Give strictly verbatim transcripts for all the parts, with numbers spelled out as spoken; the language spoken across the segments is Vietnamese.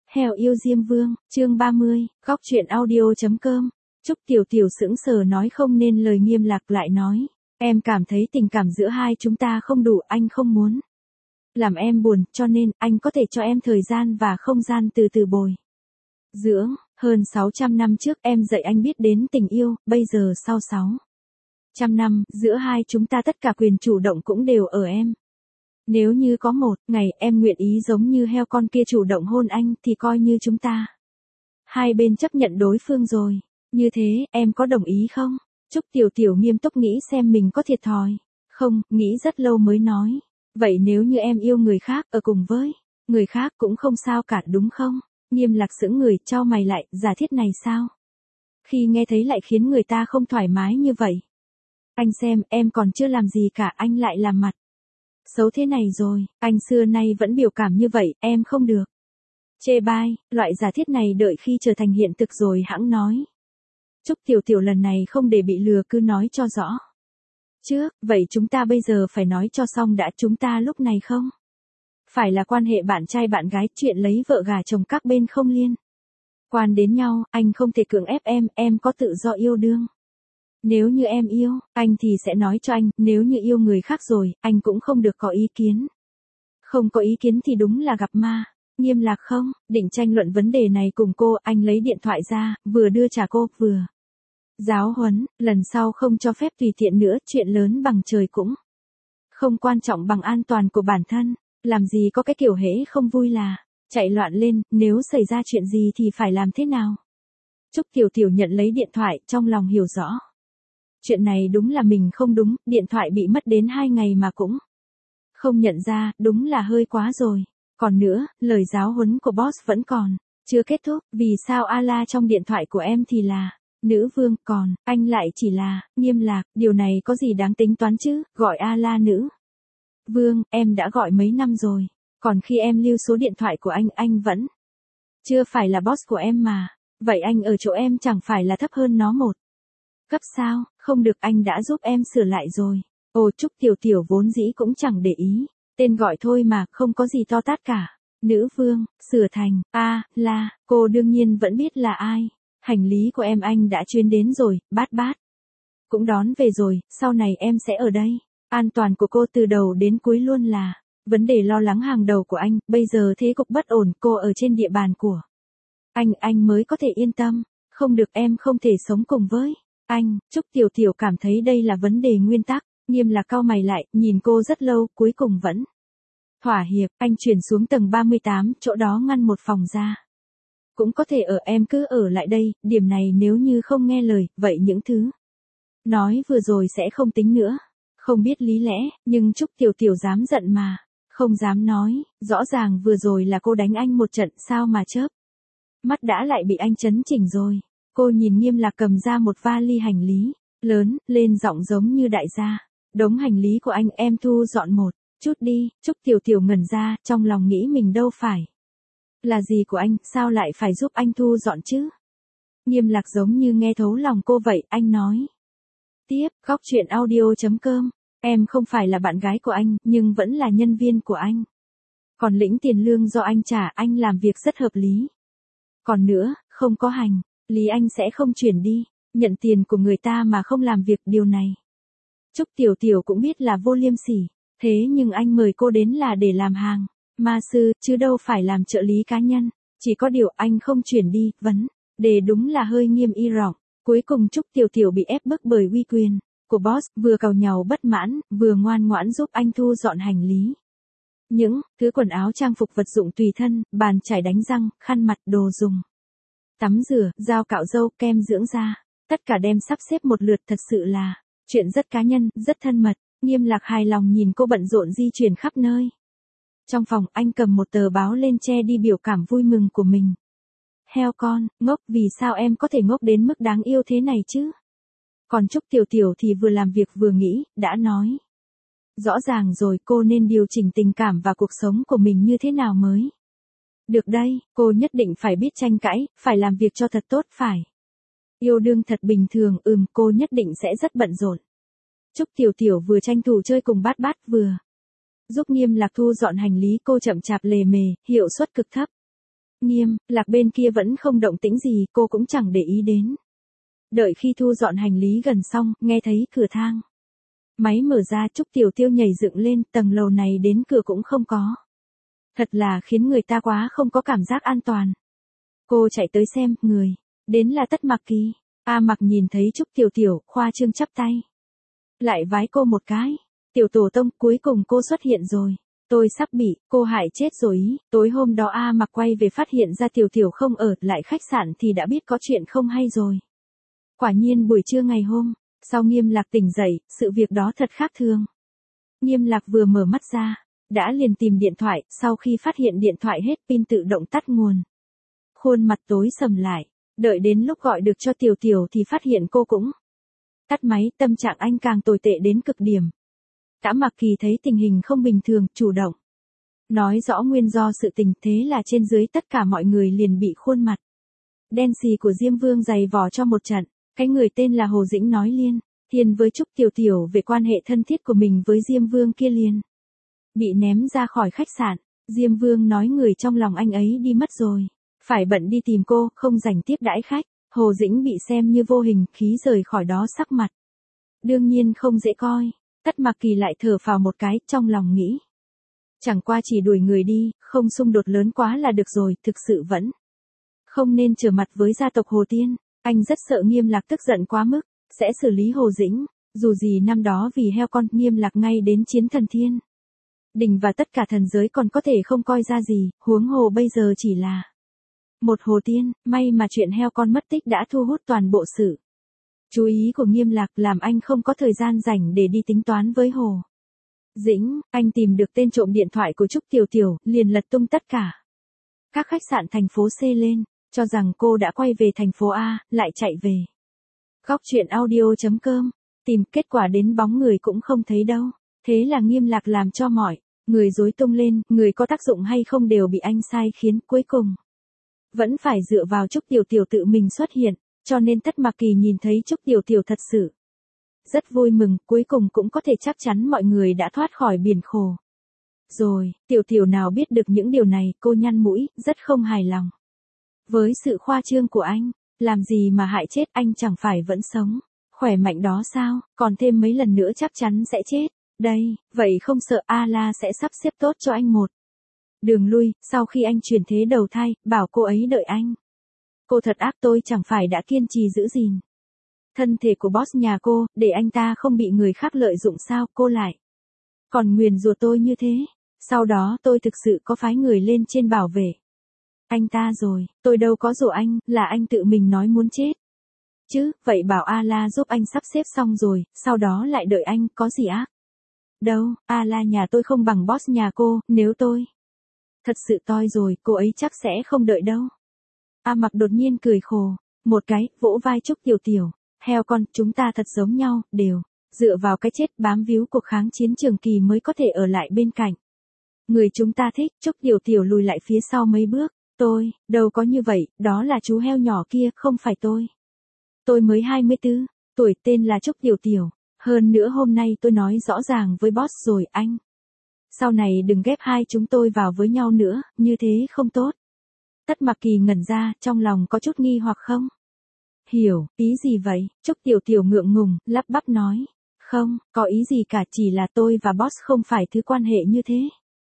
Heo yêu Diêm Vương, chương ba mươi, góc truyện audio.com. Trúc Tiểu Tiểu sững sờ nói không nên lời. Nghiêm Lạc lại nói, em cảm thấy tình cảm giữa hai chúng ta không đủ, anh không muốn làm em buồn, cho nên anh có thể cho em thời gian và không gian từ từ bồi dưỡng. Hơn sáu trăm năm trước em dạy anh biết đến tình yêu, bây giờ sau sáu trăm năm, giữa hai chúng ta tất cả quyền chủ động cũng đều ở em. Nếu như có một ngày em nguyện ý giống như heo con kia chủ động hôn anh thì coi như chúng ta hai bên chấp nhận đối phương rồi. Như thế, em có đồng ý không? Trúc Tiểu Tiểu nghiêm túc nghĩ xem mình có thiệt thòi không, nghĩ rất lâu mới nói. Vậy nếu như em yêu người khác, ở cùng với người khác cũng không sao cả đúng không? Nghiêm Lạc sững người, chau mày lại, giả thiết này sao? Khi nghe thấy lại khiến người ta không thoải mái như vậy. Anh xem, em còn chưa làm gì cả, anh lại làm mặt xấu thế này rồi, anh xưa nay vẫn biểu cảm như vậy, em không được chê bai, loại giả thiết này đợi khi trở thành hiện thực rồi hãng nói. Trúc Tiểu Tiểu lần này không để bị lừa cứ nói cho rõ trước, vậy chúng ta bây giờ phải nói cho xong đã, chúng ta lúc này không phải là quan hệ bạn trai bạn gái, chuyện lấy vợ gả chồng các bên không liên quan đến nhau, anh không thể cưỡng ép em, em có tự do yêu đương. Nếu như em yêu, anh thì sẽ nói cho anh, nếu như yêu người khác rồi, anh cũng không được có ý kiến. Không có ý kiến thì đúng là gặp ma. Nghiêm Lạc không, định tranh luận vấn đề này cùng cô, anh lấy điện thoại ra, vừa đưa trả cô, vừa giáo huấn, lần sau không cho phép tùy tiện nữa, chuyện lớn bằng trời cũng không quan trọng bằng an toàn của bản thân, làm gì có cái kiểu hễ không vui là chạy loạn lên, nếu xảy ra chuyện gì thì phải làm thế nào? Trúc Tiểu Tiểu nhận lấy điện thoại, trong lòng hiểu rõ. Chuyện này đúng là mình không đúng, điện thoại bị mất đến hai ngày mà cũng không nhận ra, đúng là hơi quá rồi. Còn nữa, lời giáo huấn của boss vẫn còn chưa kết thúc, vì sao A-la trong điện thoại của em thì là nữ vương, còn anh lại chỉ là Nghiêm Lạc, điều này có gì đáng tính toán chứ, gọi A-la nữ vương, em đã gọi mấy năm rồi, còn khi em lưu số điện thoại của anh, anh vẫn chưa phải là boss của em mà, vậy anh ở chỗ em chẳng phải là thấp hơn nó một cấp sao? Không được, anh đã giúp em sửa lại rồi. Ồ, Trúc Tiểu Tiểu vốn dĩ cũng chẳng để ý, tên gọi thôi mà, không có gì to tát cả. Nữ vương, sửa thành, a, la, cô đương nhiên vẫn biết là ai. Hành lý của em anh đã chuyến đến rồi, bát bát cũng đón về rồi, sau này em sẽ ở đây. An toàn của cô từ đầu đến cuối luôn là vấn đề lo lắng hàng đầu của anh, bây giờ thế cục bất ổn, cô ở trên địa bàn của anh, anh mới có thể yên tâm. Không được, em không thể sống cùng với anh. Trúc Tiểu Tiểu cảm thấy đây là vấn đề nguyên tắc. Nghiêm Lạc cau mày lại, nhìn cô rất lâu, cuối cùng vẫn thỏa hiệp. Anh chuyển xuống tầng ba mươi tám, chỗ đó ngăn một phòng ra. Cũng có thể ở, em cứ ở lại đây, điểm này nếu như không nghe lời, vậy những thứ nói vừa rồi sẽ không tính nữa. Không biết lý lẽ, nhưng Trúc Tiểu Tiểu dám giận mà không dám nói, rõ ràng vừa rồi là cô đánh anh một trận, sao mà chớp mắt đã lại bị anh chấn chỉnh rồi. Cô nhìn Nghiêm Lạc cầm ra một vali hành lý lớn, lên giọng giống như đại gia. Đống hành lý của anh em thu dọn một chút đi. Trúc Tiểu Tiểu ngẩn ra, trong lòng nghĩ mình đâu phải là gì của anh, sao lại phải giúp anh thu dọn chứ? Nghiêm Lạc giống như nghe thấu lòng cô vậy, anh nói tiếp, góc truyện audio.com, em không phải là bạn gái của anh, nhưng vẫn là nhân viên của anh. Còn lĩnh tiền lương do anh trả, anh làm việc rất hợp lý. Còn nữa, không có hành lý anh sẽ không chuyển đi, nhận tiền của người ta mà không làm việc, điều này Trúc Tiểu Tiểu cũng biết là vô liêm sỉ, thế nhưng anh mời cô đến là để làm hàng ma sư, chứ đâu phải làm trợ lý cá nhân. Chỉ có điều anh không chuyển đi, vấn đề đúng là hơi nghiêm y rọng. Cuối cùng Trúc Tiểu Tiểu bị ép bức bởi uy quyền của boss, vừa càu nhàu bất mãn, vừa ngoan ngoãn giúp anh thu dọn hành lý. Những thứ quần áo trang phục vật dụng tùy thân, bàn chải đánh răng, khăn mặt, đồ dùng tắm rửa, dao cạo râu, kem dưỡng da, tất cả đem sắp xếp một lượt, thật sự là chuyện rất cá nhân, rất thân mật. Nghiêm Lạc hài lòng nhìn cô bận rộn di chuyển khắp nơi. Trong phòng, anh cầm một tờ báo lên che đi biểu cảm vui mừng của mình. Heo con, ngốc, vì sao em có thể ngốc đến mức đáng yêu thế này chứ? Còn Trúc Tiểu Tiểu thì vừa làm việc vừa nghĩ, đã nói rõ ràng rồi, cô nên điều chỉnh tình cảm và cuộc sống của mình như thế nào mới được đây. Cô nhất định phải biết tranh cãi, phải làm việc cho thật tốt, phải yêu đương thật bình thường, ừm, cô nhất định sẽ rất bận rộn. Trúc Tiểu Tiểu vừa tranh thủ chơi cùng bát bát, vừa giúp Nghiêm Lạc thu dọn hành lý, cô chậm chạp lề mề, hiệu suất cực thấp. Nghiêm Lạc bên kia vẫn không động tĩnh gì, cô cũng chẳng để ý đến. Đợi khi thu dọn hành lý gần xong, nghe thấy cửa thang máy mở ra, Trúc Tiểu Tiêu nhảy dựng lên, tầng lầu này đến cửa cũng không có. Thật là khiến người ta quá không có cảm giác an toàn. Cô chạy tới xem, người đến là Tất Mặc Kỳ. A Mặc nhìn thấy Trúc Tiểu Tiểu, khoa trương chắp tay. Lại vái cô một cái. Tiểu tổ tông, cuối cùng cô xuất hiện rồi. Tôi sắp bị cô hại chết rồi ý. Tối hôm đó A Mặc quay về phát hiện ra Tiểu Tiểu không ở lại khách sạn thì đã biết có chuyện không hay rồi. Quả nhiên buổi trưa ngày hôm sau Nghiêm Lạc tỉnh dậy, sự việc đó thật khác thường. Nghiêm Lạc vừa mở mắt ra, đã liền tìm điện thoại, sau khi phát hiện điện thoại hết pin tự động tắt nguồn. Khuôn mặt tối sầm lại, đợi đến lúc gọi được cho Tiểu Tiểu thì phát hiện cô cũng tắt máy, tâm trạng anh càng tồi tệ đến cực điểm. Tạ Mặc Kỳ thấy tình hình không bình thường, chủ động nói rõ nguyên do sự tình, thế là trên dưới tất cả mọi người liền bị khuôn mặt đen xì của Diêm Vương giày vò cho một trận. Cái người tên là Hồ Dĩnh nói liên thiên với Trúc Tiểu Tiểu về quan hệ thân thiết của mình với Diêm Vương kia liền bị ném ra khỏi khách sạn. Diêm Vương nói người trong lòng anh ấy đi mất rồi, phải bận đi tìm cô, không rảnh tiếp đãi khách. Hồ Dĩnh bị xem như vô hình, khí rời khỏi đó sắc mặt đương nhiên không dễ coi. Tất Mặc Kỳ lại thở phào một cái, trong lòng nghĩ chẳng qua chỉ đuổi người đi, không xung đột lớn quá là được rồi, thực sự vẫn không nên trở mặt với gia tộc Hồ Tiên. Anh rất sợ Nghiêm Lạc tức giận quá mức, sẽ xử lý Hồ Dĩnh. Dù gì năm đó vì heo con, Nghiêm Lạc ngay đến chiến thần thiên đình và tất cả thần giới còn có thể không coi ra gì, huống hồ bây giờ chỉ là một Hồ Tiên. May mà chuyện heo con mất tích đã thu hút toàn bộ sự chú ý của Nghiêm Lạc, làm anh không có thời gian rảnh để đi tính toán với Hồ Dĩnh. Anh tìm được tên trộm điện thoại của Trúc Tiểu Tiểu, liền lật tung tất cả các khách sạn thành phố C lên, cho rằng cô đã quay về thành phố A, lại chạy về góc truyện audio chấm com, tìm, kết quả đến bóng người cũng không thấy đâu. Thế là Nghiêm Lạc làm cho mọi người rối tung lên, người có tác dụng hay không đều bị anh sai khiến, cuối cùng vẫn phải dựa vào Trúc Tiểu Tiểu tự mình xuất hiện, cho nên Tất Mặc Kỳ nhìn thấy Trúc Tiểu Tiểu thật sự rất vui mừng, cuối cùng cũng có thể chắc chắn mọi người đã thoát khỏi biển khổ rồi. Tiểu Tiểu nào biết được những điều này, cô nhăn mũi, rất không hài lòng với sự khoa trương của anh. Làm gì mà hại chết, anh chẳng phải vẫn sống khỏe mạnh đó sao, còn thêm mấy lần nữa chắc chắn sẽ chết đây. Vậy không sợ A-la sẽ sắp xếp tốt cho anh một đường lui, sau khi anh chuyển thế đầu thai, bảo cô ấy đợi anh. Cô thật ác, tôi chẳng phải đã kiên trì giữ gìn thân thể của boss nhà cô, để anh ta không bị người khác lợi dụng sao, cô lại còn nguyền rủa tôi như thế. Sau đó tôi thực sự có phái người lên trên bảo vệ anh ta rồi, tôi đâu có rủ anh, là anh tự mình nói muốn chết chứ. Vậy bảo A-la giúp anh sắp xếp xong rồi, sau đó lại đợi anh, có gì ác đâu. A-la nhà tôi không bằng boss nhà cô, nếu tôi thật sự toi rồi, cô ấy chắc sẽ không đợi đâu. A Mặc đột nhiên cười khổ một cái, vỗ vai Trúc Tiểu Tiểu. Heo con, chúng ta thật giống nhau, đều dựa vào cái chết bám víu cuộc kháng chiến trường kỳ mới có thể ở lại bên cạnh người chúng ta thích. Trúc Tiểu Tiểu lùi lại phía sau mấy bước. Tôi, đâu có như vậy, đó là chú heo nhỏ kia, không phải tôi. Tôi mới hai mươi tư tuổi, tên là Trúc Tiểu Tiểu. Hơn nữa hôm nay tôi nói rõ ràng với boss rồi, anh sau này đừng ghép hai chúng tôi vào với nhau nữa, như thế không tốt. Tất Mặc Kỳ ngẩn ra, trong lòng có chút nghi hoặc không hiểu, ý gì vậy? Trúc Tiểu Tiểu ngượng ngùng, lắp bắp nói. Không, có ý gì cả, chỉ là tôi và boss không phải thứ quan hệ như thế.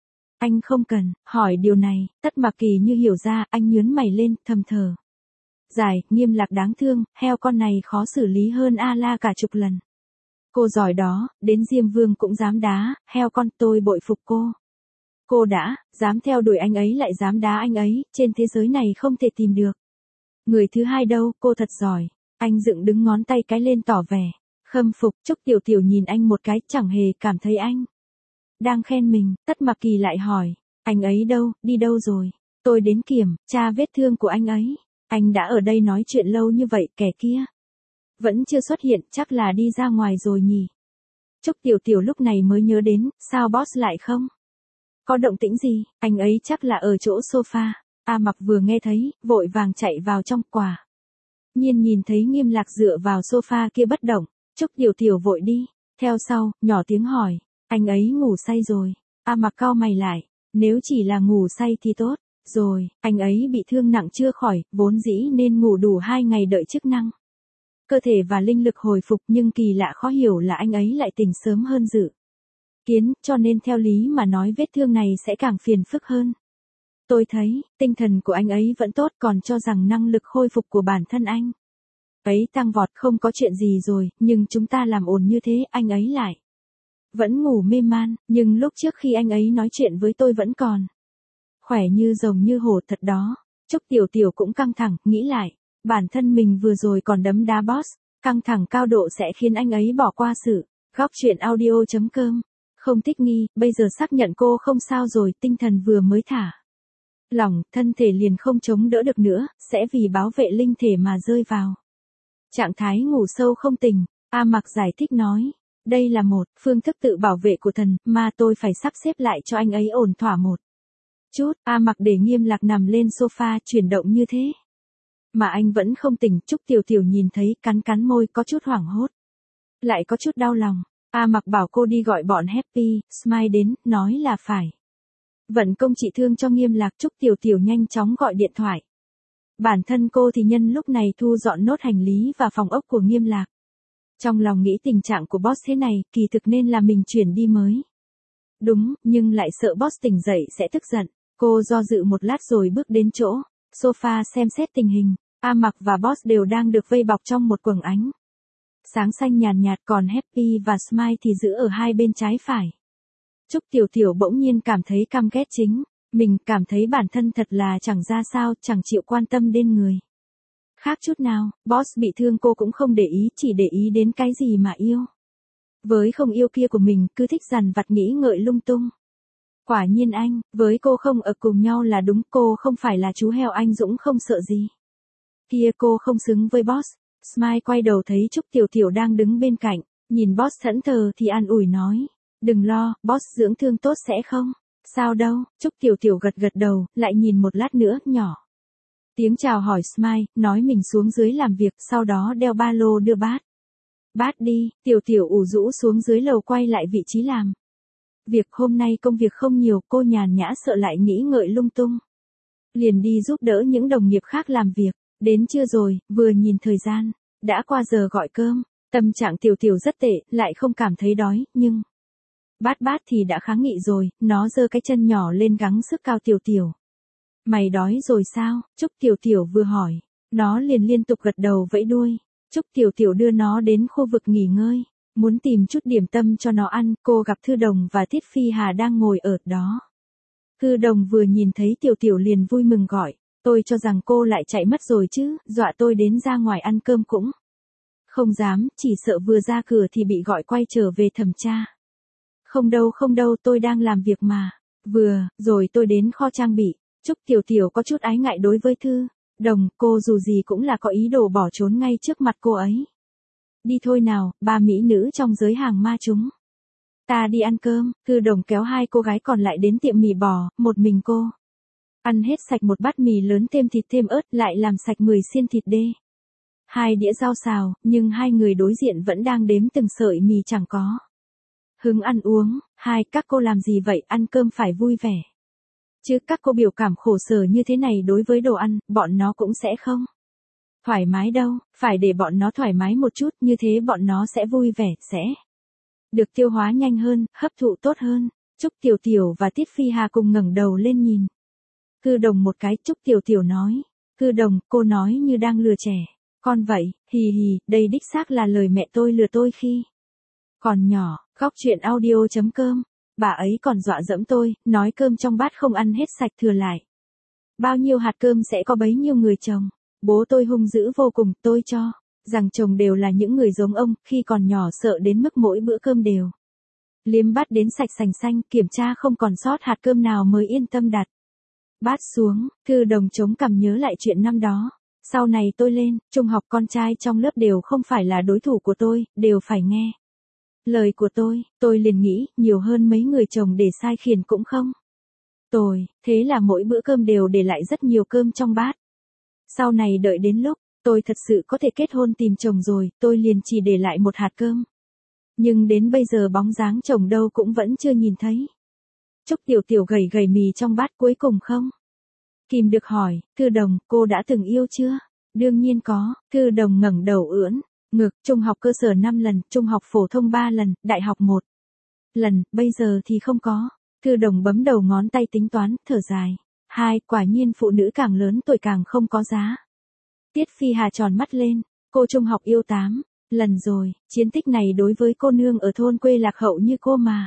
Anh không cần hỏi điều này. Tất Mặc Kỳ như hiểu ra, anh nhướng mày lên, thầm thở dài. Nghiêm Lạc đáng thương, heo con này khó xử lý hơn A-la cả chục lần. Cô giỏi đó, đến Diêm Vương cũng dám đá, heo con, tôi bội phục cô. Cô đã dám theo đuổi anh ấy lại dám đá anh ấy, trên thế giới này không thể tìm được người thứ hai đâu, cô thật giỏi. Anh dựng đứng ngón tay cái lên tỏ vẻ khâm phục. Trúc Tiểu Tiểu nhìn anh một cái, chẳng hề cảm thấy anh đang khen mình. Tất Mặc Kỳ lại hỏi, anh ấy đâu, đi đâu rồi? Tôi đến kiểm tra vết thương của anh ấy. Anh đã ở đây nói chuyện lâu như vậy, kẻ kia vẫn chưa xuất hiện, chắc là đi ra ngoài rồi nhỉ. Trúc Tiểu Tiểu lúc này mới nhớ đến, sao boss lại không có động tĩnh gì, anh ấy chắc là ở chỗ sofa. A Mặc vừa nghe thấy, vội vàng chạy vào trong. Quả nhiên nhìn thấy Nghiêm Lạc dựa vào sofa kia bất động. Trúc Tiểu Tiểu vội đi theo sau, nhỏ tiếng hỏi, anh ấy ngủ say rồi. A Mặc cau mày lại, nếu chỉ là ngủ say thì tốt, Rồi, anh ấy bị thương nặng chưa khỏi, vốn dĩ nên ngủ đủ hai ngày đợi chức năng cơ thể và linh lực hồi phục, nhưng kỳ lạ khó hiểu là anh ấy lại tỉnh sớm hơn dự kiến, cho nên theo lý mà nói vết thương này sẽ càng phiền phức hơn. Tôi thấy, tinh thần của anh ấy vẫn tốt, còn cho rằng năng lực khôi phục của bản thân anh ấy tăng vọt, không có chuyện gì rồi, nhưng chúng ta làm ồn như thế, anh ấy lại vẫn ngủ mê man, nhưng lúc trước khi anh ấy nói chuyện với tôi vẫn còn khỏe như rồng như hổ thật đó. Trúc Tiểu Tiểu cũng căng thẳng, nghĩ lại, bản thân mình vừa rồi còn đấm đá boss, căng thẳng cao độ sẽ khiến anh ấy bỏ qua sự. Góc chuyện audio.com, không thích nghi, bây giờ xác nhận cô không sao rồi, tinh thần vừa mới thả lỏng, thân thể liền không chống đỡ được nữa, sẽ vì bảo vệ linh thể mà rơi vào trạng thái ngủ sâu không tỉnh. A Mặc giải thích nói, đây là một phương thức tự bảo vệ của thần, mà tôi phải sắp xếp lại cho anh ấy ổn thỏa một chút. A Mặc để Nghiêm Lạc nằm lên sofa, chuyển động như thế mà anh vẫn không tỉnh. Trúc Tiểu Tiểu nhìn thấy, cắn cắn môi, có chút hoảng hốt, lại có chút đau lòng. A Mặc bảo cô đi gọi bọn Happy Smile đến, nói là phải vận công trị thương cho Nghiêm Lạc. Trúc Tiểu Tiểu nhanh chóng gọi điện thoại. Bản thân cô thì nhân lúc này thu dọn nốt hành lý và phòng ốc của Nghiêm Lạc. Trong lòng nghĩ tình trạng của boss thế này, kỳ thực nên là mình chuyển đi mới đúng, nhưng lại sợ boss tỉnh dậy sẽ tức giận. Cô do dự một lát rồi bước đến chỗ sofa xem xét tình hình. A Mặc và boss đều đang được vây bọc trong một quầng ánh sáng xanh nhàn nhạt, còn Happy và Smile thì giữ ở hai bên trái phải. Trúc Tiểu Tiểu bỗng nhiên cảm thấy căm ghét chính mình, cảm thấy bản thân thật là chẳng ra sao, chẳng chịu quan tâm đến người khác chút nào. Boss bị thương cô cũng không để ý, chỉ để ý đến cái gì mà yêu với không yêu kia của mình, cứ thích dằn vặt nghĩ ngợi lung tung. Quả nhiên anh với cô không ở cùng nhau là đúng, cô không phải là chú heo anh dũng không sợ gì kia, cô không xứng với boss. Smile quay đầu thấy Trúc Tiểu Tiểu đang đứng bên cạnh, nhìn boss thẫn thờ thì an ủi nói, đừng lo, boss dưỡng thương tốt sẽ không sao đâu. Trúc Tiểu Tiểu gật gật đầu, lại nhìn một lát nữa, nhỏ tiếng chào hỏi Smile, nói mình xuống dưới làm việc, sau đó đeo ba lô đưa bát bát đi. Tiểu Tiểu ủ rũ xuống dưới lầu quay lại vị trí làm việc. Hôm nay công việc không nhiều, cô nhàn nhã sợ lại nghĩ ngợi lung tung, liền đi giúp đỡ những đồng nghiệp khác làm việc. Đến trưa rồi, vừa nhìn thời gian, đã qua giờ gọi cơm. Tâm trạng Tiểu Tiểu rất tệ, lại không cảm thấy đói, nhưng bát bát thì đã kháng nghị rồi, nó giơ cái chân nhỏ lên gắng sức cao Tiểu Tiểu. Mày đói rồi sao? Trúc Tiểu Tiểu vừa hỏi, nó liền liên tục gật đầu vẫy đuôi. Trúc Tiểu Tiểu đưa nó đến khu vực nghỉ ngơi, muốn tìm chút điểm tâm cho nó ăn. Cô gặp Thư Đồng và Tiết Phi Hà đang ngồi ở đó. Thư Đồng vừa nhìn thấy Tiểu Tiểu liền vui mừng gọi, tôi cho rằng cô lại chạy mất rồi chứ, dọa tôi đến ra ngoài ăn cơm cũng không dám, chỉ sợ vừa ra cửa thì bị gọi quay trở về thẩm tra. Không đâu không đâu, tôi đang làm việc mà. Vừa rồi tôi đến kho trang bị. Trúc Tiểu Tiểu có chút ái ngại đối với Thư Đồng, cô dù gì cũng là có ý đồ bỏ trốn ngay trước mặt cô ấy. Đi thôi nào, ba mỹ nữ trong giới hàng ma chúng ta đi ăn cơm. Thư Đồng kéo hai cô gái còn lại đến tiệm mì bò, một mình cô ăn hết sạch một bát mì lớn thêm thịt thêm ớt, lại làm sạch mười xiên thịt đê, hai đĩa rau xào, nhưng hai người đối diện vẫn đang đếm từng sợi mì chẳng có hứng ăn uống. Hai, các cô làm gì vậy, ăn cơm phải vui vẻ chứ các cô biểu cảm khổ sở như thế này đối với đồ ăn, bọn nó cũng sẽ không thoải mái đâu, phải để bọn nó thoải mái một chút, như thế bọn nó sẽ vui vẻ, sẽ được tiêu hóa nhanh hơn, hấp thụ tốt hơn. Trúc Tiểu Tiểu và Tiết Phi Hà cùng ngẩng đầu lên nhìn Thư Đồng một cái. Trúc Tiểu Tiểu nói, Thư Đồng, cô nói như đang lừa trẻ con vậy, hì hì, đây đích xác là lời mẹ tôi lừa tôi khi còn nhỏ. Góc chuyện audio.com, bà ấy còn dọa dẫm tôi, nói cơm trong bát không ăn hết sạch thừa lại bao nhiêu hạt cơm sẽ có bấy nhiêu người chồng. Bố tôi hung dữ vô cùng, tôi cho rằng chồng đều là những người giống ông, khi còn nhỏ sợ đến mức mỗi bữa cơm đều liếm bát đến sạch sành xanh, kiểm tra không còn sót hạt cơm nào mới yên tâm đặt bát xuống. Thư Đồng chống cằm nhớ lại chuyện năm đó. Sau này tôi lên trung học, con trai trong lớp đều không phải là đối thủ của tôi, đều phải nghe lời của tôi. Tôi liền nghĩ, nhiều hơn mấy người chồng để sai khiển cũng không tồi, thế là mỗi bữa cơm đều để lại rất nhiều cơm trong bát. Sau này đợi đến lúc tôi thật sự có thể kết hôn tìm chồng rồi, tôi liền chỉ để lại một hạt cơm. Nhưng đến bây giờ bóng dáng chồng đâu cũng vẫn chưa nhìn thấy. Trúc Tiểu Tiểu gầy gầy mì trong bát, cuối cùng không Kìm được hỏi, Thư Đồng, cô đã từng yêu chưa? Đương nhiên có, Thư Đồng ngẩng đầu ưỡn ngực, trung học cơ sở năm lần, trung học phổ thông ba lần, đại học một lần, bây giờ thì không có. Thư Đồng bấm đầu ngón tay tính toán, thở dài. Hai, quả nhiên phụ nữ càng lớn tuổi càng không có giá. Tiết Phi Hà tròn mắt lên, cô trung học yêu tám lần rồi, chiến tích này đối với cô nương ở thôn quê lạc hậu như cô mà.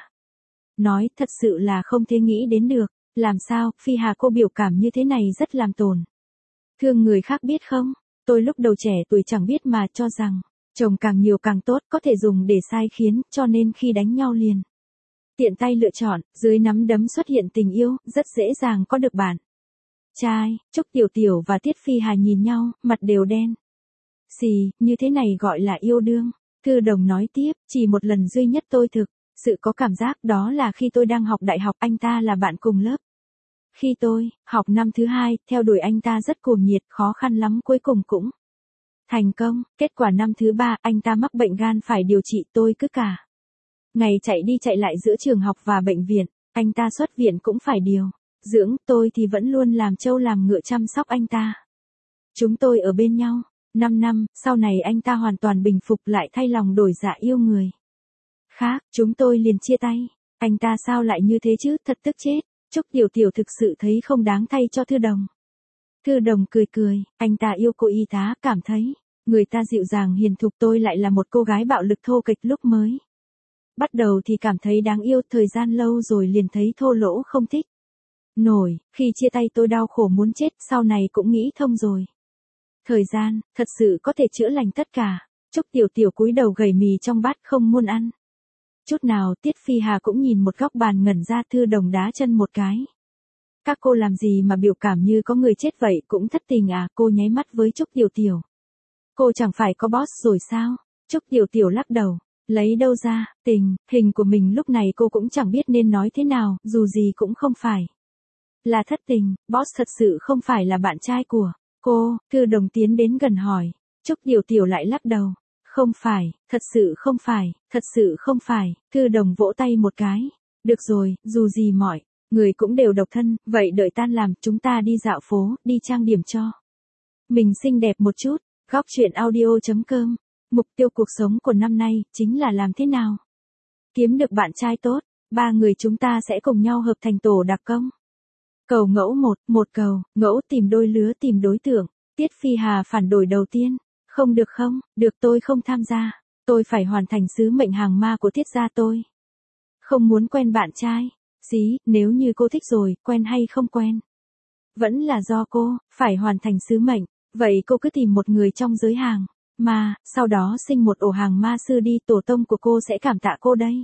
Nói thật sự là không thể nghĩ đến được, làm sao, Phi Hà cô biểu cảm như thế này rất làm tổn thương người khác biết không? Tôi lúc đầu trẻ tuổi chẳng biết mà cho rằng, chồng càng nhiều càng tốt có thể dùng để sai khiến, cho nên khi đánh nhau liền. Tiện tay lựa chọn, dưới nắm đấm xuất hiện tình yêu, rất dễ dàng có được bạn trai. Trúc Tiểu Tiểu và Tiết Phi Hà nhìn nhau, mặt đều đen. Xì, như thế này gọi là yêu đương. Thư Đồng nói tiếp, chỉ một lần duy nhất tôi thực sự có cảm giác, đó là khi tôi đang học đại học, anh ta là bạn cùng lớp. Khi tôi học năm thứ hai, theo đuổi anh ta rất cuồng nhiệt, khó khăn lắm cuối cùng cũng thành công. Kết quả năm thứ ba, anh ta mắc bệnh gan phải điều trị, tôi cứ cả ngày chạy đi chạy lại giữa trường học và bệnh viện, anh ta xuất viện cũng phải điều dưỡng, tôi thì vẫn luôn làm trâu làm ngựa chăm sóc anh ta. Chúng tôi ở bên nhau năm năm, sau này anh ta hoàn toàn bình phục lại, thay lòng đổi dạ yêu người khác, chúng tôi liền chia tay. Anh ta sao lại như thế chứ, thật tức chết. Trúc Tiểu Tiểu thực sự thấy không đáng thay cho Thư Đồng. Thư Đồng cười cười, anh ta yêu cô y tá, cảm thấy người ta dịu dàng hiền thục, tôi lại là một cô gái bạo lực thô kịch, lúc mới bắt đầu thì cảm thấy đáng yêu, thời gian lâu rồi liền thấy thô lỗ không thích nổi, khi chia tay tôi đau khổ muốn chết, sau này cũng nghĩ thông rồi. Thời gian, thật sự có thể chữa lành tất cả. Trúc Tiểu Tiểu cúi đầu gầy mì trong bát không muốn ăn chút nào. Tiết Phi Hà cũng nhìn một góc bàn ngẩn ra. Thư Đồng đá chân một cái. Các cô làm gì mà biểu cảm như có người chết vậy, cũng thất tình à? Cô nháy mắt với Trúc Tiểu Tiểu. Cô chẳng phải có boss rồi sao? Trúc Tiểu Tiểu lắc đầu. Lấy đâu ra, tình, hình của mình lúc này cô cũng chẳng biết nên nói thế nào, dù gì cũng không phải là thất tình, boss thật sự không phải là bạn trai của cô. Thư Đồng tiến đến gần hỏi. Trúc Tiểu Tiểu lại lắc đầu. Không phải, thật sự không phải, thật sự không phải. Thư Đồng vỗ tay một cái. Được rồi, dù gì mọi người cũng đều độc thân, vậy đợi tan làm chúng ta đi dạo phố, đi trang điểm cho mình xinh đẹp một chút. Góc truyện audio.com. Mục tiêu cuộc sống của năm nay chính là làm thế nào kiếm được bạn trai tốt. Ba người chúng ta sẽ cùng nhau hợp thành tổ đặc công. Cầu ngẫu một, một cầu, ngẫu tìm đôi lứa, tìm đối tượng. Tiết Phi Hà phản đối đầu tiên. Không được không, được, tôi không tham gia. Tôi phải hoàn thành sứ mệnh hàng ma của Tiết gia tôi. Không muốn quen bạn trai. Xí, nếu như cô thích rồi, quen hay không quen, vẫn là do cô, phải hoàn thành sứ mệnh. Vậy cô cứ tìm một người trong giới hàng ma, sau đó sinh một ổ hàng ma sư đi, tổ tông của cô sẽ cảm tạ cô đây.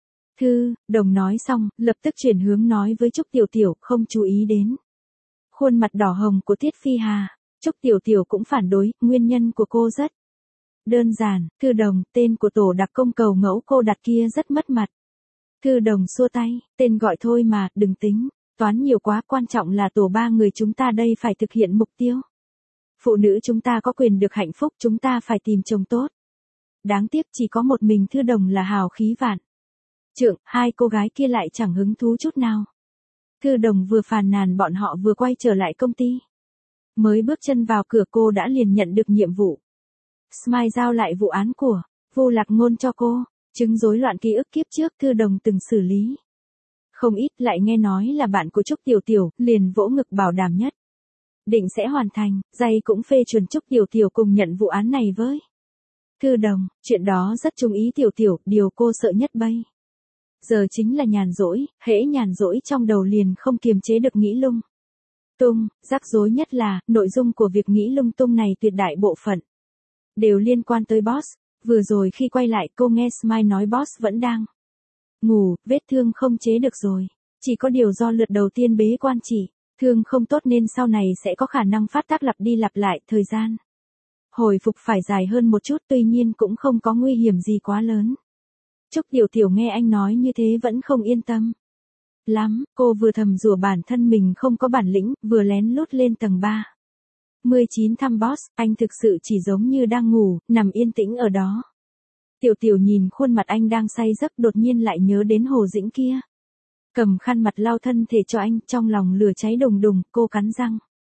Thư Đồng nói xong, lập tức chuyển hướng nói với Trúc Tiểu Tiểu, không chú ý đến khuôn mặt đỏ hồng của Tiết Phi Hà. Trúc Tiểu Tiểu cũng phản đối, nguyên nhân của cô rất đơn giản. Thư Đồng, tên của tổ đặc công cầu ngẫu cô đặt kia rất mất mặt. Thư Đồng xua tay, tên gọi thôi mà, đừng tính toán nhiều quá, quan trọng là tổ ba người chúng ta đây phải thực hiện mục tiêu. Phụ nữ chúng ta có quyền được hạnh phúc, chúng ta phải tìm chồng tốt. Đáng tiếc chỉ có một mình Thư Đồng là hào khí vạn trượng, hai cô gái kia lại chẳng hứng thú chút nào. Thư Đồng vừa phàn nàn bọn họ vừa quay trở lại công ty. Mới bước chân vào cửa cô đã liền nhận được nhiệm vụ. Smile giao lại vụ án của Vu Lạc Ngôn cho cô, chứng rối loạn ký ức kiếp trước Thư Đồng từng xử lý. Không ít, lại nghe nói là bạn của Trúc Tiểu Tiểu, liền vỗ ngực bảo đảm nhất định sẽ hoàn thành, dây cũng phê chuẩn Trúc Tiểu Tiểu cùng nhận vụ án này với Thư Đồng. Chuyện đó rất trung ý Tiểu Tiểu, điều cô sợ nhất bây giờ chính là nhàn rỗi, hễ nhàn rỗi trong đầu liền không kiềm chế được nghĩ lung tung. Rắc rối nhất là, nội dung của việc nghĩ lung tung này tuyệt đại bộ phận đều liên quan tới boss. Vừa rồi khi quay lại cô nghe Smile nói boss vẫn đang ngủ, vết thương không chế được rồi. Chỉ có điều do lượt đầu tiên bế quan chỉ thương không tốt nên sau này sẽ có khả năng phát tác lặp đi lặp lại, thời gian hồi phục phải dài hơn một chút, tuy nhiên cũng không có nguy hiểm gì quá lớn. Trúc Tiểu Tiểu nghe anh nói như thế vẫn không yên tâm lắm, cô vừa thầm rủa bản thân mình không có bản lĩnh, vừa lén lút lên tầng ba mươi chín thăm boss, anh thực sự chỉ giống như đang ngủ, nằm yên tĩnh ở đó. Tiểu Tiểu nhìn khuôn mặt anh đang say giấc, đột nhiên lại nhớ đến Hồ Dĩnh kia. Cầm khăn mặt lau thân thể cho anh, trong lòng lửa cháy đùng đùng, cô cắn răng.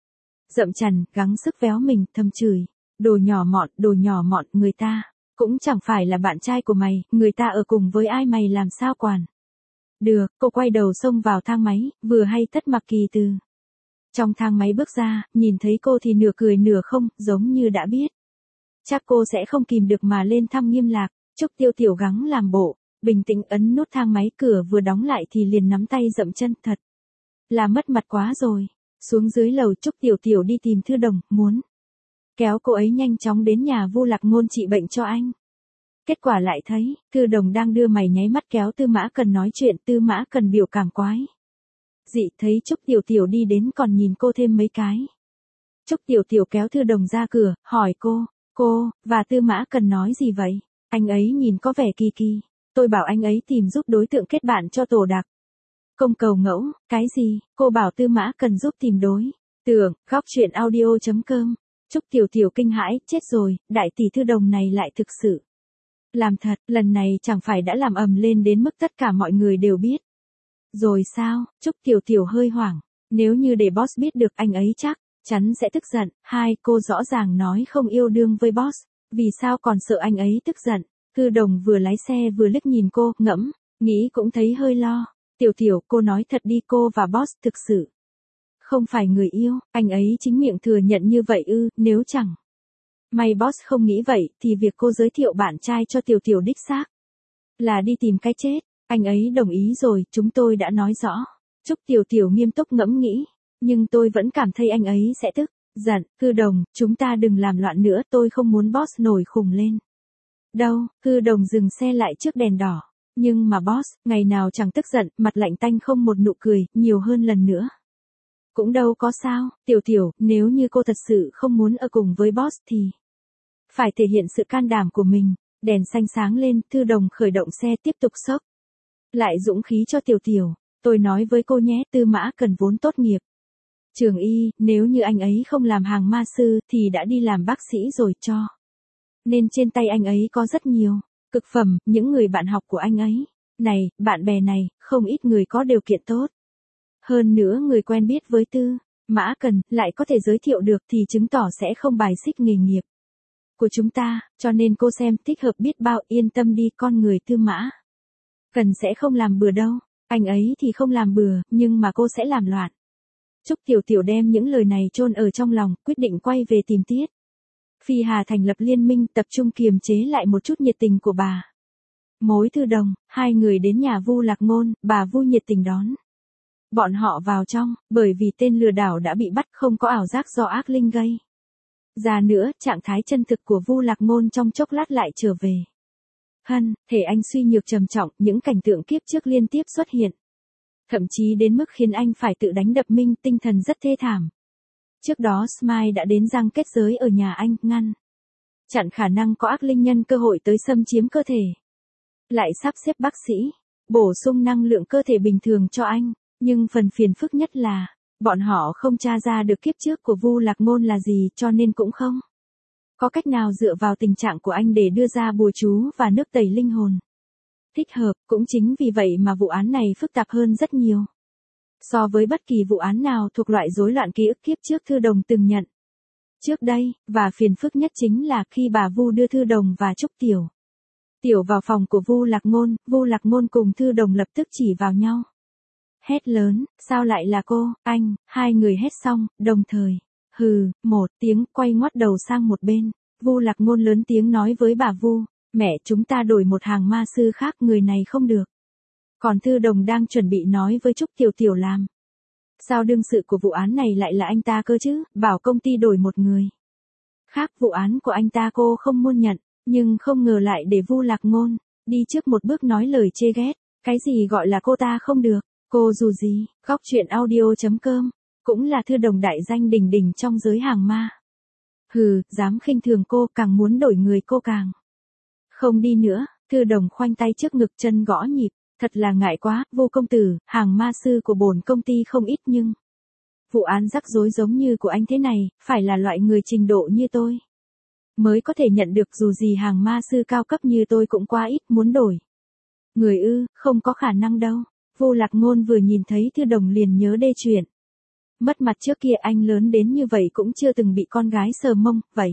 Dậm chằn, gắng sức véo mình, thầm chửi. Đồ nhỏ mọn, đồ nhỏ mọn, người ta. Cũng chẳng phải là bạn trai của mày, người ta ở cùng với ai mày làm sao quản. Được, cô quay đầu xông vào thang máy, vừa hay Tất Mặc Kỳ từ trong thang máy bước ra, nhìn thấy cô thì nửa cười nửa không, giống như đã biết. Chắc cô sẽ không kìm được mà lên thăm Nghiêm Lạc. Trúc Tiêu Tiểu gắng làm bộ, bình tĩnh ấn nút thang máy, cửa vừa đóng lại thì liền nắm tay dậm chân, thật là mất mặt quá rồi. Xuống dưới lầu, Trúc Tiểu Tiểu đi tìm Thư Đồng, muốn kéo cô ấy nhanh chóng đến nhà Vu Lạc Ngôn trị bệnh cho anh. Kết quả lại thấy, Thư Đồng đang đưa mày nháy mắt kéo Tư Mã Cần nói chuyện, Tư Mã Cần biểu cảm quái dị, thấy Trúc Tiểu Tiểu đi đến còn nhìn cô thêm mấy cái. Trúc Tiểu Tiểu kéo Thư Đồng ra cửa, hỏi cô, cô, và Tư Mã Cần nói gì vậy? Anh ấy nhìn có vẻ kỳ kỳ. Tôi bảo anh ấy tìm giúp đối tượng kết bạn cho Tổ Đặc Công cầu ngẫu. Cái gì? Cô bảo Tư Mã Cần giúp tìm đối tượng. Góc truyện audio chấm com. Trúc Tiểu Tiểu kinh hãi, chết rồi, đại tỷ Thư Đồng này lại thực sự làm thật, lần này chẳng phải đã làm ầm lên đến mức tất cả mọi người đều biết. Rồi sao? Trúc Tiểu Tiểu hơi hoảng. Nếu như để boss biết được, anh ấy chắc chắn sẽ tức giận. Hai, cô rõ ràng nói không yêu đương với boss, vì sao còn sợ anh ấy tức giận? Thư Đồng vừa lái xe vừa liếc nhìn cô, ngẫm, nghĩ cũng thấy hơi lo. Tiểu Tiểu, cô nói thật đi, cô và boss thực sự không phải người yêu, anh ấy chính miệng thừa nhận như vậy ư? Nếu chẳng may boss không nghĩ vậy, thì việc cô giới thiệu bạn trai cho Tiểu Tiểu đích xác là đi tìm cái chết. Anh ấy đồng ý rồi, chúng tôi đã nói rõ. Trúc Tiểu Tiểu nghiêm túc ngẫm nghĩ, nhưng tôi vẫn cảm thấy anh ấy sẽ tức giận. Thư Đồng, chúng ta đừng làm loạn nữa, tôi không muốn boss nổi khùng lên. Đâu? Thư Đồng dừng xe lại trước đèn đỏ. Nhưng mà boss, ngày nào chẳng tức giận, mặt lạnh tanh không một nụ cười, nhiều hơn lần nữa. Cũng đâu có sao. Tiểu Tiểu, nếu như cô thật sự không muốn ở cùng với boss thì phải thể hiện sự can đảm của mình. Đèn xanh sáng lên, Thư Đồng khởi động xe tiếp tục sốc lại dũng khí cho Tiểu Tiểu. Tôi nói với cô nhé, Tư Mã Cần vốn tốt nghiệp trường y, nếu như anh ấy không làm hàng ma sư thì đã đi làm bác sĩ rồi, cho nên trên tay anh ấy có rất nhiều cực phẩm. Những người bạn học của anh ấy này, bạn bè này, không ít người có điều kiện tốt. Hơn nữa người quen biết với Tư Mã Cần lại có thể giới thiệu được thì chứng tỏ sẽ không bài xích nghề nghiệp của chúng ta, cho nên cô xem thích hợp biết bao. Yên tâm đi, con người Tư Mã Cần sẽ không làm bừa đâu. Anh ấy thì không làm bừa, nhưng mà cô sẽ làm loạn. Trúc Tiểu Tiểu đem những lời này chôn ở trong lòng, quyết định quay về tìm Tiết Phi Hà thành lập liên minh, tập trung kiềm chế lại một chút nhiệt tình của bà mối Thư Đồng. Hai người đến nhà Vu Lạc Ngôn, bà Vu nhiệt tình đón bọn họ vào trong, bởi vì tên lừa đảo đã bị bắt, không có ảo giác do ác linh gây ra nữa. Trạng thái chân thực của Vu Lạc Ngôn trong chốc lát lại trở về. Hân, thể anh suy nhược trầm trọng, những cảnh tượng kiếp trước liên tiếp xuất hiện. Thậm chí đến mức khiến anh phải tự đánh đập mình, tinh thần rất thê thảm. Trước đó Smile đã đến răng kết giới ở nhà anh, ngăn chặn khả năng có ác linh nhân cơ hội tới xâm chiếm cơ thể. Lại sắp xếp bác sĩ bổ sung năng lượng cơ thể bình thường cho anh. Nhưng phần phiền phức nhất là bọn họ không tra ra được kiếp trước của Vu Lạc Ngôn là gì, cho nên cũng không có cách nào dựa vào tình trạng của anh để đưa ra bùa chú và nước tẩy linh hồn thích hợp. Cũng chính vì vậy mà vụ án này phức tạp hơn rất nhiều so với bất kỳ vụ án nào thuộc loại rối loạn ký ức kiếp trước Thư Đồng từng nhận trước đây. Và phiền phức nhất chính là khi bà Vu đưa Thư Đồng và Trúc Tiểu Tiểu vào phòng của Vu Lạc Ngôn, Vu Lạc Ngôn cùng Thư Đồng lập tức chỉ vào nhau, hét lớn, sao lại là cô, anh? Hai người hét xong, đồng thời, hừ, một tiếng, quay ngoắt đầu sang một bên. Vu Lạc Ngôn lớn tiếng nói với bà Vu, mẹ, chúng ta đổi một hàng ma sư khác, người này không được. Còn Thư Đồng đang chuẩn bị nói với Trúc Tiểu Tiểu làm sao đương sự của vụ án này lại là anh ta cơ chứ, bảo công ty đổi một người khác, vụ án của anh ta cô không muốn nhận, nhưng không ngờ lại để Vu Lạc Ngôn đi trước một bước nói lời chê ghét. Cái gì gọi là cô ta không được? Cô dù gì, góc truyện audio chấm com, cũng là Thư Đồng đại danh đỉnh đỉnh trong giới hàng ma. Hừ, dám khinh thường cô, càng muốn đổi người cô càng không đi nữa. Thư Đồng khoanh tay trước ngực, chân gõ nhịp, thật là ngại quá, Vu công tử, hàng ma sư của bổn công ty không ít nhưng vụ án rắc rối giống như của anh thế này, phải là loại người trình độ như tôi mới có thể nhận được, dù gì hàng ma sư cao cấp như tôi cũng quá ít, muốn đổi người ư, không có khả năng đâu. Vu Lạc Ngôn vừa nhìn thấy Thư Đồng liền nhớ đê chuyện Mất mặt trước kia anh lớn đến như vậy cũng chưa từng bị con gái sờ mông, vậy.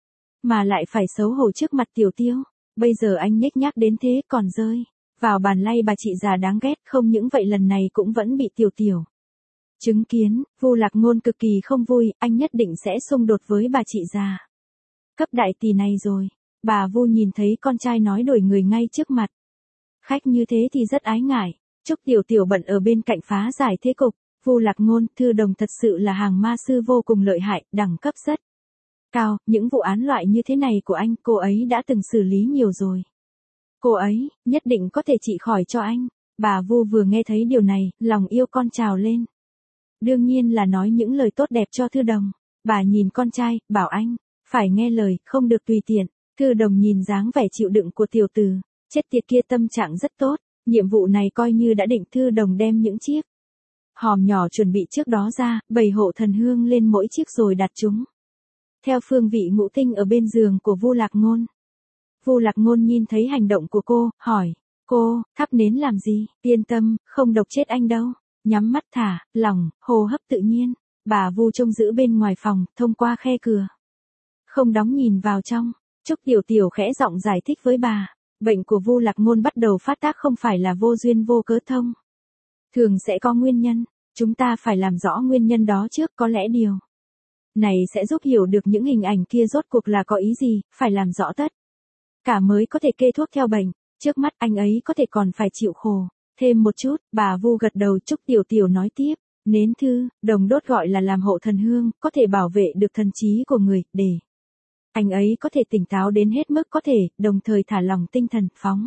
Mà lại phải xấu hổ trước mặt Tiểu Tiêu. Bây giờ anh nhếch nhác đến thế còn rơi vào bàn lay bà chị già đáng ghét, không những vậy lần này cũng vẫn bị Tiểu Tiểu chứng kiến. Vu Lạc Ngôn cực kỳ không vui, anh nhất định sẽ xung đột với bà chị già cấp đại tỷ này rồi. Bà Vu nhìn thấy con trai nói đuổi người ngay trước mặt khách như thế thì rất ái ngại. Trúc Tiểu Tiểu bận ở bên cạnh phá giải thế cục. Vu Lạc Ngôn, Thư Đồng thật sự là hàng ma sư vô cùng lợi hại, đẳng cấp rất cao, những vụ án loại như thế này của anh, cô ấy đã từng xử lý nhiều rồi. Cô ấy, nhất định có thể trị khỏi cho anh. Bà Vu vừa nghe thấy điều này, lòng yêu con trào lên. Đương nhiên là nói những lời tốt đẹp cho Thư Đồng. Bà nhìn con trai, bảo anh, phải nghe lời, không được tùy tiện. Thư Đồng nhìn dáng vẻ chịu đựng của tiểu tử, chết tiệt kia tâm trạng rất tốt. Nhiệm vụ này coi như đã định. Thư Đồng đem những chiếc hòm nhỏ chuẩn bị trước đó ra, bày hộ thần hương lên mỗi chiếc rồi đặt chúng theo phương vị ngũ tinh ở bên giường của Vu Lạc Ngôn. Vu Lạc Ngôn nhìn thấy hành động của cô, hỏi, cô, thắp nến làm gì? Yên tâm, không độc chết anh đâu. Nhắm mắt thả, lỏng, hô hấp tự nhiên. Bà Vu trông giữ bên ngoài phòng, thông qua khe cửa không đóng nhìn vào trong. Trúc Tiểu Tiểu khẽ giọng giải thích với bà, bệnh của Vu Lạc Ngôn bắt đầu phát tác không phải là vô duyên vô cớ thông. Thường sẽ có nguyên nhân, chúng ta phải làm rõ nguyên nhân đó trước, có lẽ điều này sẽ giúp hiểu được những hình ảnh kia rốt cuộc là có ý gì, phải làm rõ tất cả mới có thể kê thuốc theo bệnh. Trước mắt anh ấy có thể còn phải chịu khổ thêm một chút. Bà Vu gật đầu. Trúc Tiểu Tiểu nói tiếp, nến Thư Đồng đốt gọi là làm hộ thần hương, có thể bảo vệ được thần trí của người, để anh ấy có thể tỉnh táo đến hết mức có thể, đồng thời thả lỏng tinh thần, phóng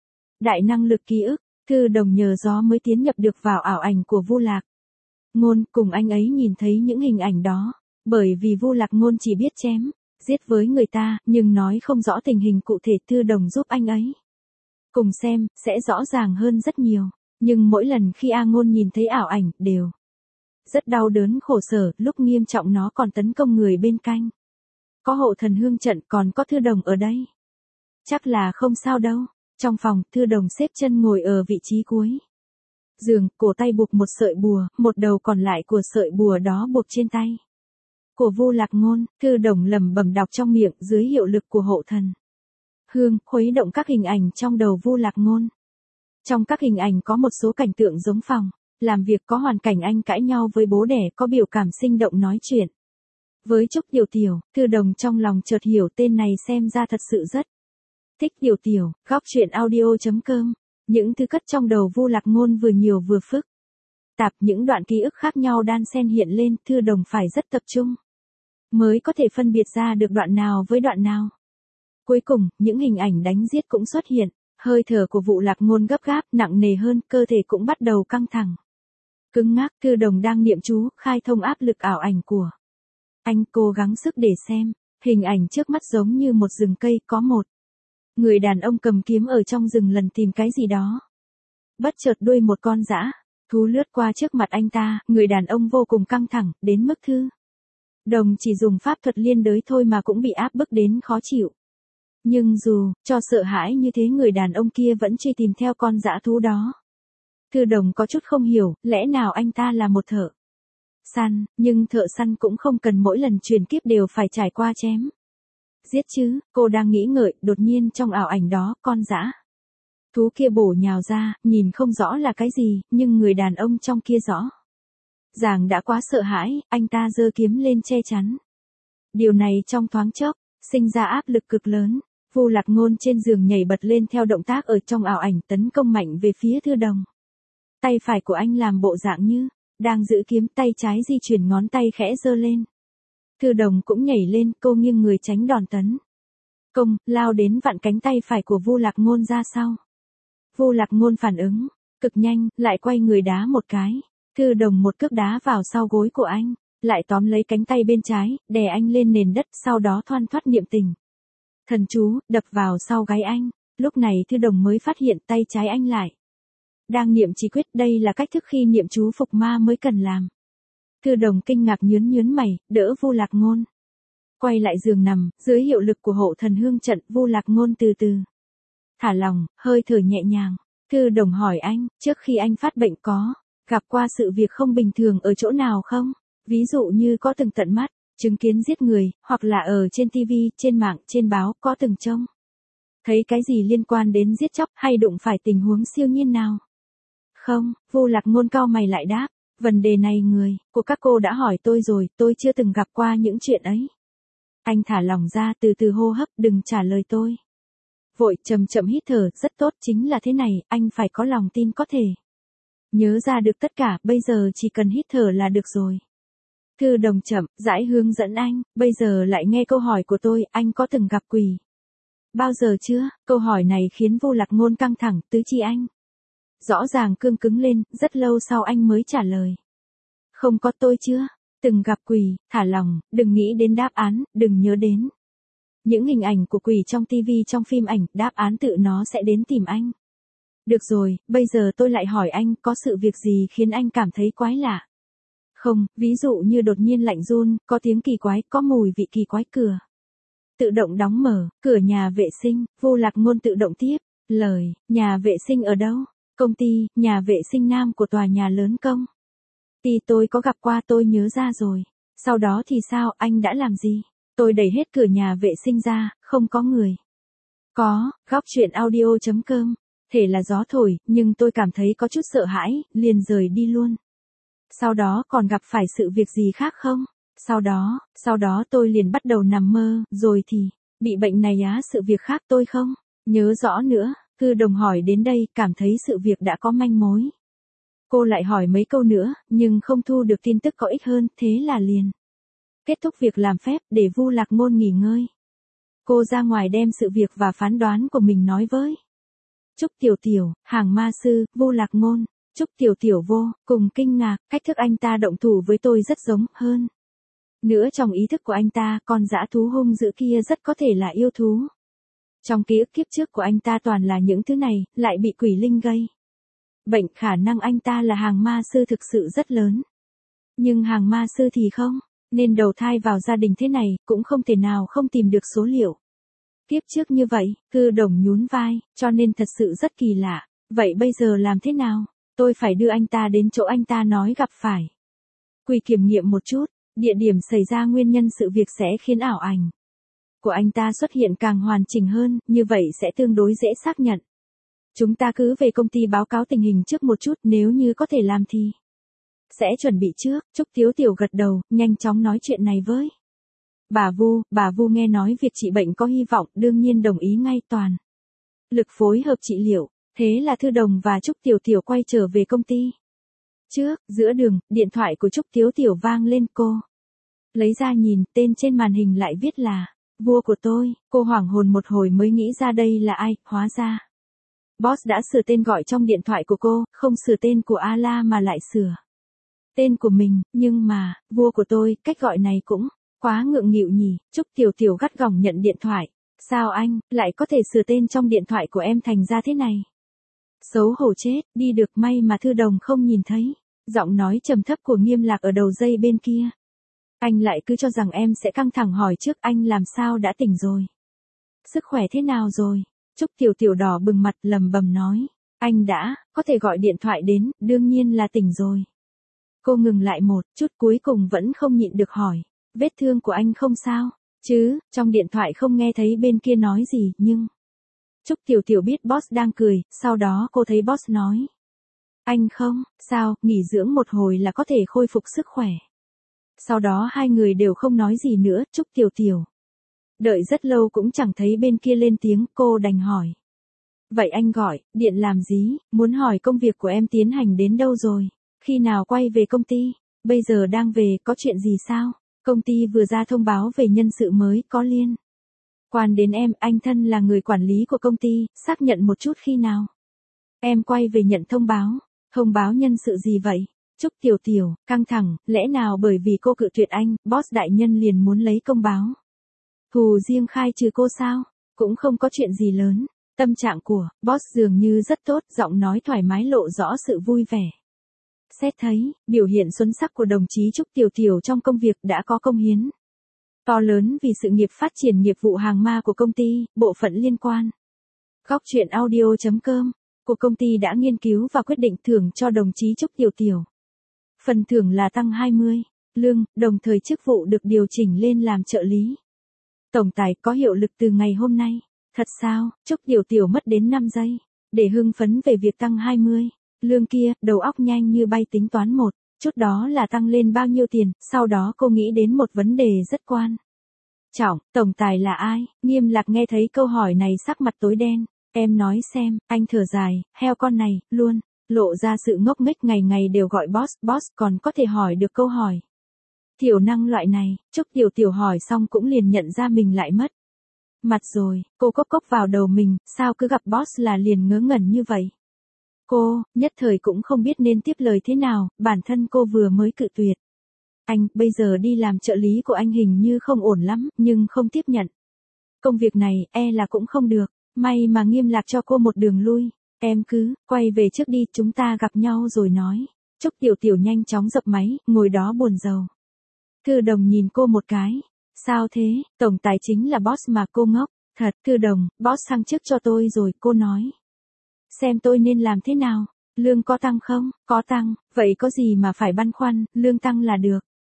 đại năng lực ký ức. Thư Đồng nhờ gió mới tiến nhập được vào ảo ảnh của Vu Lạc Ngôn, cùng anh ấy nhìn thấy những hình ảnh đó. Bởi vì Vu Lạc Ngôn chỉ biết chém giết với người ta, nhưng nói không rõ tình hình cụ thể. Thư Đồng giúp anh ấy cùng xem, sẽ rõ ràng hơn rất nhiều. Nhưng mỗi lần khi A Ngôn nhìn thấy ảo ảnh, đều rất đau đớn khổ sở, lúc nghiêm trọng nó còn tấn công người bên cạnh. Có hộ thần hương trận, còn có Thư Đồng ở đây. Chắc là không sao đâu. Trong phòng, Thư Đồng xếp chân ngồi ở vị trí cuối giường, cổ tay buộc một sợi bùa, một đầu còn lại của sợi bùa đó buộc trên tay của Vu Lạc Ngôn. Thư Đồng lẩm bẩm đọc trong miệng, dưới hiệu lực của hộ thần hương, khuấy động các hình ảnh trong đầu Vu Lạc Ngôn. Trong các hình ảnh có một số cảnh tượng giống phòng làm việc, có hoàn cảnh anh cãi nhau với bố đẻ, có biểu cảm sinh động nói chuyện với Trúc Tiểu Tiểu. Thư Đồng trong lòng chợt hiểu tên này xem ra thật sự rất thích Tiểu Tiểu. Góc truyện audio chấm com. Những thứ cất trong đầu Vu Lạc Ngôn vừa nhiều vừa phức tạp, những đoạn ký ức khác nhau đan xen hiện lên. Thư Đồng phải rất tập trung mới có thể phân biệt ra được đoạn nào với đoạn nào. Cuối cùng, những hình ảnh đánh giết cũng xuất hiện. Hơi thở của Vu Lạc Ngôn gấp gáp, nặng nề hơn, cơ thể cũng bắt đầu căng thẳng, cứng ngắc. Thư Đồng đang niệm chú, khai thông áp lực ảo ảnh của anh, cố gắng sức để xem. Hình ảnh trước mắt giống như một rừng cây, có một người đàn ông cầm kiếm ở trong rừng lần tìm cái gì đó. Bất chợt đuôi một con dã thú lướt qua trước mặt anh ta, người đàn ông vô cùng căng thẳng, đến mức Thư Đồng chỉ dùng pháp thuật liên đới thôi mà cũng bị áp bức đến khó chịu. Nhưng dù cho sợ hãi như thế, người đàn ông kia vẫn truy tìm theo con dã thú đó. Thư Đồng có chút không hiểu, lẽ nào anh ta là một thợ săn, nhưng thợ săn cũng không cần mỗi lần truyền kiếp đều phải trải qua chém giết chứ. Cô đang nghĩ ngợi, đột nhiên trong ảo ảnh đó, con dã thú kia bổ nhào ra, nhìn không rõ là cái gì, nhưng người đàn ông trong kia rõ ràng đã quá sợ hãi, anh ta giơ kiếm lên che chắn. Điều này trong thoáng chốc sinh ra áp lực cực lớn. Vu Lạc Ngôn trên giường nhảy bật lên theo động tác ở trong ảo ảnh, tấn công mạnh về phía Thư Đồng. Tay phải của anh làm bộ dạng như đang giữ kiếm, tay trái di chuyển ngón tay khẽ giơ lên. Thư Đồng cũng nhảy lên, cô nghiêng người tránh đòn tấn công, lao đến vặn cánh tay phải của Vu Lạc Ngôn ra sau. Vu Lạc Ngôn phản ứng cực nhanh, lại quay người đá một cái. Thư Đồng một cước đá vào sau gối của anh, lại tóm lấy cánh tay bên trái, đè anh lên nền đất, sau đó thoăn thoắt niệm tình thần chú, đập vào sau gáy anh. Lúc này Thư Đồng mới phát hiện tay trái anh lại đang niệm chỉ quyết, đây là cách thức khi niệm chú phục ma mới cần làm. Thư Đồng kinh ngạc nhướng nhướng mày, đỡ Vu Lạc Ngôn quay lại giường nằm. Dưới hiệu lực của hộ thần hương trận, Vu Lạc Ngôn từ từ thả lòng, hơi thở nhẹ nhàng. Thư Đồng hỏi anh, trước khi anh phát bệnh có gặp qua sự việc không bình thường ở chỗ nào không? Ví dụ như có từng tận mắt, chứng kiến giết người, hoặc là ở trên ti vi, trên mạng, trên báo, có từng trông thấy cái gì liên quan đến giết chóc hay đụng phải tình huống siêu nhiên nào? Không, Vu Lạc Ngôn cau mày lại đáp, vấn đề này người của các cô đã hỏi tôi rồi, tôi chưa từng gặp qua những chuyện ấy. Anh thả lỏng ra, từ từ hô hấp, đừng trả lời tôi. Vội chậm chậm hít thở, rất tốt, chính là thế này, anh phải có lòng tin có thể nhớ ra được tất cả, bây giờ chỉ cần hít thở là được rồi. Thư Đồng chậm rãi hướng dẫn anh, bây giờ lại nghe câu hỏi của tôi, anh có từng gặp quỷ bao giờ chưa? Câu hỏi này khiến Vu Lạc Ngôn căng thẳng, tứ chi anh rõ ràng cương cứng lên, rất lâu sau anh mới trả lời. Không có, tôi chưa từng gặp quỷ, thả lòng, đừng nghĩ đến đáp án, đừng nhớ đến những hình ảnh của quỷ trong ti vi, trong phim ảnh, đáp án tự nó sẽ đến tìm anh. Được rồi, bây giờ tôi lại hỏi anh, có sự việc gì khiến anh cảm thấy quái lạ? Không, ví dụ như đột nhiên lạnh run, có tiếng kỳ quái, có mùi vị kỳ quái, cửa tự động đóng mở, cửa nhà vệ sinh, Vu Lạc Ngôn tự động tiếp lời, nhà vệ sinh ở đâu? Công ty, nhà vệ sinh nam của tòa nhà lớn công ty tôi có gặp qua, tôi nhớ ra rồi. Sau đó thì sao, anh đã làm gì? Tôi đẩy hết cửa nhà vệ sinh ra, không có người. Có, góc chuyện audio chấm com. Thể là gió thổi, nhưng tôi cảm thấy có chút sợ hãi, liền rời đi luôn. Sau đó còn gặp phải sự việc gì khác không? Sau đó, sau đó tôi liền bắt đầu nằm mơ, rồi thì, bị bệnh này á, sự việc khác tôi không nhớ rõ nữa. Thư Đồng hỏi đến đây, cảm thấy sự việc đã có manh mối. Cô lại hỏi mấy câu nữa, nhưng không thu được tin tức có ích hơn, thế là liền kết thúc việc làm phép, để Vu Lạc Ngôn nghỉ ngơi. Cô ra ngoài đem sự việc và phán đoán của mình nói với Trúc Tiểu Tiểu, hàng ma sư, Vu Lạc Ngôn. Trúc Tiểu Tiểu vô cùng kinh ngạc, cách thức anh ta động thủ với tôi rất giống, hơn nữa trong ý thức của anh ta, con dã thú hung dữ kia rất có thể là yêu thú. Trong ký ức kiếp trước của anh ta toàn là những thứ này, lại bị quỷ linh gây bệnh, khả năng anh ta là hàng ma sư thực sự rất lớn. Nhưng hàng ma sư thì không, nên đầu thai vào gia đình thế này, cũng không thể nào không tìm được số liệu kiếp trước như vậy. Thư Đồng nhún vai, cho nên thật sự rất kỳ lạ. Vậy bây giờ làm thế nào? Tôi phải đưa anh ta đến chỗ anh ta nói gặp phải quỷ kiểm nghiệm một chút, địa điểm xảy ra, nguyên nhân sự việc sẽ khiến ảo ảnh của anh ta xuất hiện càng hoàn chỉnh hơn, như vậy sẽ tương đối dễ xác nhận. Chúng ta cứ về công ty báo cáo tình hình trước một chút, nếu như có thể làm thì sẽ chuẩn bị trước. Trúc Tiếu Tiểu gật đầu, nhanh chóng nói chuyện này với bà Vu. Bà Vu nghe nói việc trị bệnh có hy vọng, đương nhiên đồng ý ngay, toàn lực phối hợp trị liệu. Thế là Thư Đồng và Trúc Tiểu Tiểu quay trở về công ty. Trước, giữa đường, điện thoại của Trúc Tiếu Tiểu vang lên, cô lấy ra nhìn, tên trên màn hình lại viết là vua của tôi. Cô hoảng hồn một hồi mới nghĩ ra đây là ai, hóa ra boss đã sửa tên gọi trong điện thoại của cô, không sửa tên của A-la mà lại sửa tên của mình. Nhưng mà, vua của tôi, cách gọi này cũng quá ngượng nghịu nhỉ. Trúc Tiểu Tiểu gắt gỏng nhận điện thoại. Sao anh lại có thể sửa tên trong điện thoại của em thành ra thế này? Xấu hổ chết đi được, may mà Thư Đồng không nhìn thấy giọng nói trầm thấp của Nghiêm Lạc ở đầu dây bên kia. Anh lại cứ cho rằng em sẽ căng thẳng hỏi trước, anh làm sao đã tỉnh rồi? Sức khỏe thế nào rồi? Trúc Tiểu Tiểu đỏ bừng mặt, lầm bầm nói. Anh đã có thể gọi điện thoại đến, đương nhiên là tỉnh rồi. Cô ngừng lại một chút, cuối cùng vẫn không nhịn được hỏi. Vết thương của anh không sao chứ? Trong điện thoại không nghe thấy bên kia nói gì, nhưng Trúc Tiểu Tiểu biết boss đang cười, sau đó cô thấy boss nói. Anh không sao, nghỉ dưỡng một hồi là có thể khôi phục sức khỏe. Sau đó hai người đều không nói gì nữa. Trúc Tiểu Tiểu đợi rất lâu cũng chẳng thấy bên kia lên tiếng, cô đành hỏi. Vậy anh gọi điện làm gì? Muốn hỏi công việc của em tiến hành đến đâu rồi? Khi nào quay về công ty? Bây giờ đang về, có chuyện gì sao? Công ty vừa ra thông báo về nhân sự mới, có liên quan đến em, anh thân là người quản lý của công ty, xác nhận một chút khi nào em quay về nhận thông báo. Thông báo nhân sự gì vậy? Trúc Tiểu Tiểu căng thẳng, lẽ nào bởi vì cô cự tuyệt anh, boss đại nhân liền muốn lấy công báo thù riêng khai trừ cô sao? Cũng không có chuyện gì lớn. Tâm trạng của boss dường như rất tốt, giọng nói thoải mái lộ rõ sự vui vẻ. Xét thấy, biểu hiện xuất sắc của đồng chí Trúc Tiểu Tiểu trong công việc đã có công hiến to lớn vì sự nghiệp phát triển nghiệp vụ hàng ma của công ty, bộ phận liên quan. Góc chuyện audio chấm com của công ty đã nghiên cứu và quyết định thưởng cho đồng chí Trúc Tiểu Tiểu. Phần thưởng là tăng hai mươi lương, đồng thời chức vụ được điều chỉnh lên làm trợ lý. Tổng tài có hiệu lực từ ngày hôm nay. Thật sao? Trúc Tiểu Tiểu mất đến năm giây. Để hưng phấn về việc tăng hai mươi. Lương kia, đầu óc nhanh như bay tính toán một. Chút đó là tăng lên bao nhiêu tiền, sau đó cô nghĩ đến một vấn đề rất quan trọng, tổng tài là ai? Nghiêm Lạc nghe thấy câu hỏi này sắc mặt tối đen. Em nói xem, anh thở dài, heo con này, luôn, lộ ra sự ngốc nghếch ngày ngày đều gọi boss, boss còn có thể hỏi được câu hỏi. Thiểu năng loại này, Trúc Tiểu Tiểu hỏi xong cũng liền nhận ra mình lại mất mặt rồi, cô cốc cốc vào đầu mình, sao cứ gặp boss là liền ngớ ngẩn như vậy? Cô, nhất thời cũng không biết nên tiếp lời thế nào, bản thân cô vừa mới cự tuyệt. Anh, bây giờ đi làm trợ lý của anh hình như không ổn lắm, nhưng không tiếp nhận. Công việc này, e là cũng không được, may mà Nghiêm Lạc cho cô một đường lui. Em cứ, quay về trước đi, chúng ta gặp nhau rồi nói. Trúc Tiểu Tiểu nhanh chóng dập máy, ngồi đó buồn rầu. Thư Đồng nhìn cô một cái. Sao thế, tổng tài chính là boss mà cô ngốc. Thật, Thư Đồng, boss thăng chức cho tôi rồi, cô nói. Xem tôi nên làm thế nào? Lương có tăng không? Có tăng, vậy có gì mà phải băn khoăn, lương tăng là được.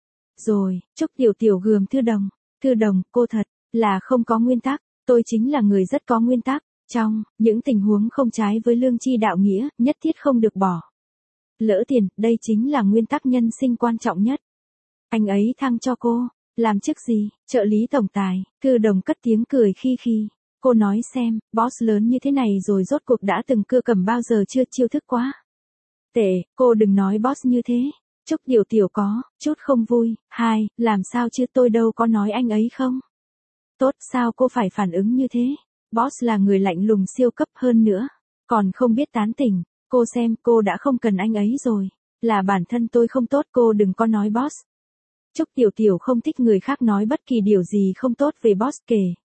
Rồi, Trúc Tiểu Tiểu gườm Thư Đồng. Thư Đồng, cô thật là không có nguyên tắc, tôi chính là người rất có nguyên tắc. Trong những tình huống không trái với lương tri đạo nghĩa, nhất thiết không được bỏ lỡ tiền, đây chính là nguyên tắc nhân sinh quan trọng nhất. Anh ấy thăng cho cô, làm chức gì? Trợ lý tổng tài. Thư Đồng cất tiếng cười khi khi. Cô nói xem, boss lớn như thế này rồi rốt cuộc đã từng cưa cầm bao giờ chưa, chiêu thức quá tệ, cô đừng nói boss như thế. Trúc Tiểu Tiểu có chút không vui. Hai, làm sao chứ, tôi đâu có nói anh ấy không? Tốt, sao cô phải phản ứng như thế? Boss là người lạnh lùng siêu cấp hơn nữa, còn không biết tán tỉnh. Cô xem, cô đã không cần anh ấy rồi. Là bản thân tôi không tốt, cô đừng có nói boss. Trúc Tiểu Tiểu không thích người khác nói bất kỳ điều gì không tốt về boss, kể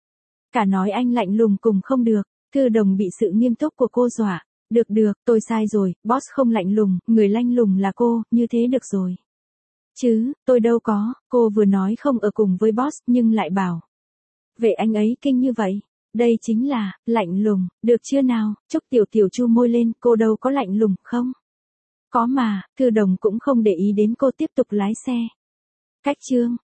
cả nói anh lạnh lùng cùng không được. Thư Đồng bị sự nghiêm túc của cô dọa. Được được, tôi sai rồi, boss không lạnh lùng, người lạnh lùng là cô, như thế được rồi. Chứ, tôi đâu có, cô vừa nói không ở cùng với boss nhưng lại bảo vậy anh ấy kinh như vậy. Đây chính là lạnh lùng, được chưa nào? Trúc Tiểu Tiểu chu môi lên, cô đâu có lạnh lùng, không? Có mà. Thư Đồng cũng không để ý đến cô, tiếp tục lái xe. Cách chương